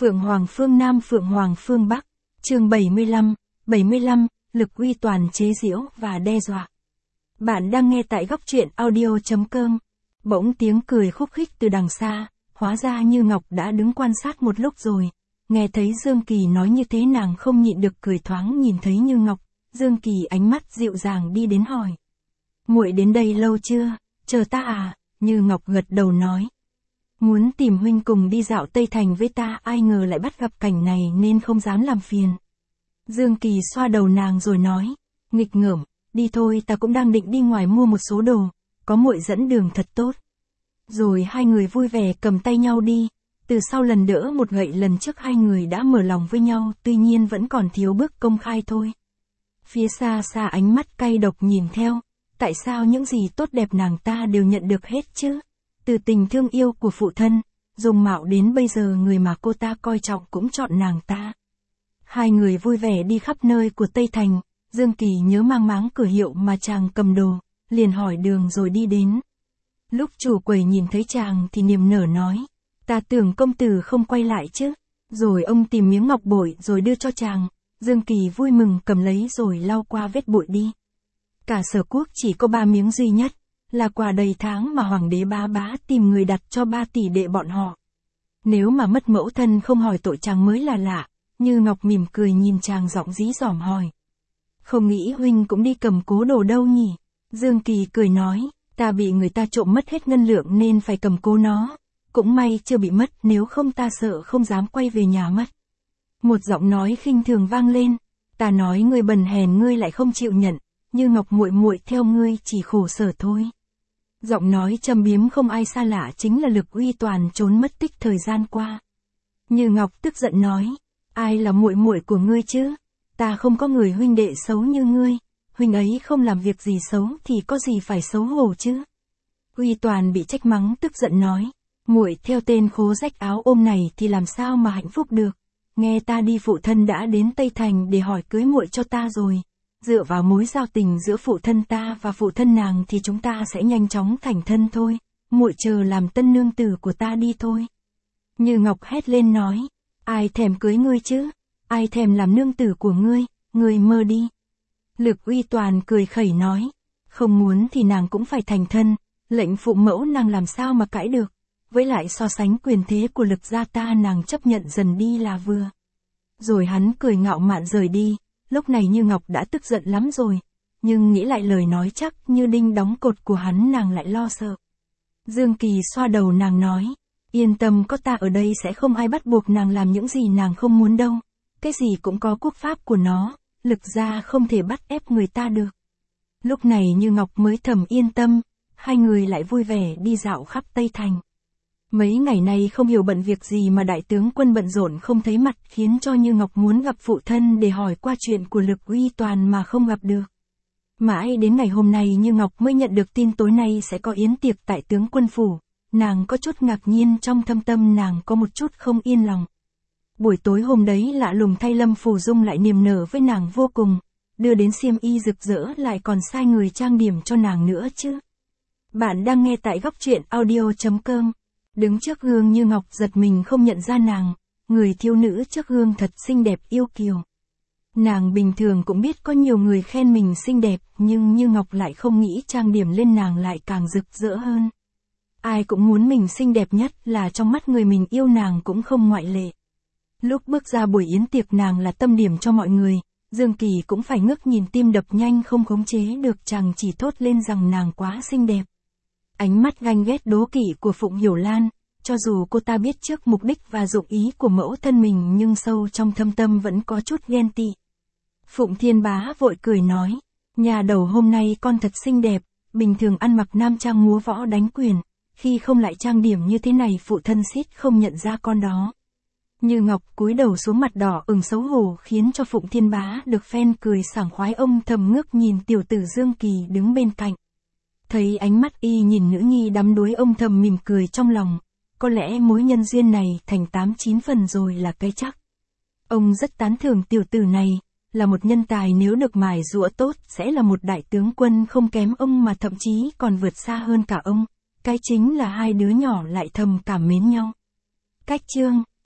Phượng Hoàng phương Nam Phượng Hoàng phương Bắc, chương 75, lực uy toàn chế giễu và đe dọa. Bạn đang nghe tại góc truyện audio.com. Bỗng tiếng cười khúc khích từ đằng xa, hóa ra Như Ngọc đã đứng quan sát một lúc rồi. Nghe thấy Dương Kỳ nói như thế nàng không nhịn được cười thoáng nhìn thấy Như Ngọc, Dương Kỳ ánh mắt dịu dàng đi đến hỏi. Muội đến đây lâu chưa, chờ ta à? Như Ngọc gật đầu nói. Muốn tìm huynh cùng đi dạo Tây Thành với ta, ai ngờ lại bắt gặp cảnh này nên không dám làm phiền. Dương Kỳ xoa đầu nàng rồi nói, nghịch ngợm, đi thôi, ta cũng đang định đi ngoài mua một số đồ, có muội dẫn đường thật tốt. Rồi hai người vui vẻ cầm tay nhau đi, từ sau lần đỡ một gậy lần trước hai người đã mở lòng với nhau, tuy nhiên vẫn còn thiếu bước công khai thôi. Phía xa xa ánh mắt cay độc nhìn theo, tại sao những gì tốt đẹp nàng ta đều nhận được hết chứ? Từ tình thương yêu của phụ thân, dùng mạo đến bây giờ người mà cô ta coi trọng cũng chọn nàng ta. Hai người vui vẻ đi khắp nơi của Tây Thành, Dương Kỳ nhớ mang máng cửa hiệu mà chàng cầm đồ, liền hỏi đường rồi đi đến. Lúc chủ quầy nhìn thấy chàng thì niềm nở nói, ta tưởng công tử không quay lại chứ. Rồi ông tìm miếng ngọc bội rồi đưa cho chàng, Dương Kỳ vui mừng cầm lấy rồi lau qua vết bụi đi. Cả Sở Quốc chỉ có 3 miếng duy nhất, là quà đầy tháng mà hoàng đế Bá Bá tìm người đặt cho 3 tỷ đệ bọn họ. Nếu mà mất mẫu thân không hỏi tội chàng mới là lạ. Như Ngọc mỉm cười nhìn chàng giọng dí dỏm hỏi. Không nghĩ huynh cũng đi cầm cố đồ đâu nhỉ? Dương Kỳ cười nói, ta bị người ta trộm mất hết ngân lượng nên phải cầm cố nó. Cũng may chưa bị mất, nếu không ta sợ không dám quay về nhà mất. Một giọng nói khinh thường vang lên, ta nói ngươi bần hèn ngươi lại không chịu nhận, Như Ngọc muội muội theo ngươi chỉ khổ sở thôi. Giọng nói châm biếm không ai xa lạ chính là Lực Uy Toàn trốn mất tích thời gian qua. Như Ngọc tức giận nói, ai là muội muội của ngươi chứ? Ta không có người huynh đệ xấu như ngươi, huynh ấy không làm việc gì xấu thì có gì phải xấu hổ chứ? Uy Toàn bị trách mắng tức giận nói, muội theo tên khố rách áo ôm này thì làm sao mà hạnh phúc được? Nghe ta đi phụ thân đã đến Tây Thành để hỏi cưới muội cho ta rồi. Dựa vào mối giao tình giữa phụ thân ta và phụ thân nàng thì chúng ta sẽ nhanh chóng thành thân thôi, muội chờ làm tân nương tử của ta đi thôi. Như Ngọc hét lên nói, ai thèm cưới ngươi chứ, ai thèm làm nương tử của ngươi, ngươi mơ đi. Lực Uy Toàn cười khẩy nói, không muốn thì nàng cũng phải thành thân, lệnh phụ mẫu nàng làm sao mà cãi được, với lại so sánh quyền thế của Lực gia ta nàng chấp nhận dần đi là vừa. Rồi hắn cười ngạo mạn rời đi. Lúc này Như Ngọc đã tức giận lắm rồi, nhưng nghĩ lại lời nói chắc như đinh đóng cột của hắn nàng lại lo sợ. Dương Kỳ xoa đầu nàng nói, yên tâm, có ta ở đây sẽ không ai bắt buộc nàng làm những gì nàng không muốn đâu, cái gì cũng có quốc pháp của nó, Lực gia không thể bắt ép người ta được. Lúc này Như Ngọc mới thầm yên tâm, hai người lại vui vẻ đi dạo khắp Tây Thành. Mấy ngày nay không hiểu bận việc gì mà đại tướng quân bận rộn không thấy mặt khiến cho Như Ngọc muốn gặp phụ thân để hỏi qua chuyện của Lực Uy Toàn mà không gặp được. Mãi đến ngày hôm nay Như Ngọc mới nhận được tin tối nay sẽ có yến tiệc tại tướng quân phủ, nàng có chút ngạc nhiên, trong thâm tâm nàng có một chút không yên lòng. Buổi tối hôm đấy lạ lùng thay Lâm Phù Dung lại niềm nở với nàng vô cùng, đưa đến xiêm y rực rỡ lại còn sai người trang điểm cho nàng nữa chứ. Bạn đang nghe tại góc truyện audio.com. Đứng trước gương Như Ngọc giật mình không nhận ra nàng, người thiếu nữ trước gương thật xinh đẹp yêu kiều. Nàng bình thường cũng biết có nhiều người khen mình xinh đẹp, nhưng Như Ngọc lại không nghĩ trang điểm lên nàng lại càng rực rỡ hơn. Ai cũng muốn mình xinh đẹp nhất, là trong mắt người mình yêu nàng cũng không ngoại lệ. Lúc bước ra buổi yến tiệc nàng là tâm điểm cho mọi người, Dương Kỳ cũng phải ngước nhìn tim đập nhanh không khống chế được, chàng chỉ thốt lên rằng nàng quá xinh đẹp. Ánh mắt ganh ghét đố kỵ của Phụng Hiểu Lan, cho dù cô ta biết trước mục đích và dụng ý của mẫu thân mình nhưng sâu trong thâm tâm vẫn có chút ghen tị. Phụng Thiên Bá vội cười nói, nhà đầu hôm nay con thật xinh đẹp, bình thường ăn mặc nam trang múa võ đánh quyền, khi không lại trang điểm như thế này phụ thân xít không nhận ra con đó. Như Ngọc cúi đầu xuống mặt đỏ ửng xấu hổ khiến cho Phụng Thiên Bá được phen cười sảng khoái, ông thầm ngước nhìn tiểu tử Dương Kỳ đứng bên cạnh. Thấy ánh mắt y nhìn nữ nhi đắm đuối, ông thầm mỉm cười trong lòng, có lẽ mối nhân duyên này thành 8-9 phần rồi là cái chắc. Ông rất tán thưởng tiểu tử này, là một nhân tài nếu được mài giũa tốt sẽ là một đại tướng quân không kém ông mà thậm chí còn vượt xa hơn cả ông, cái chính là hai đứa nhỏ lại thầm cảm mến nhau. Cách chương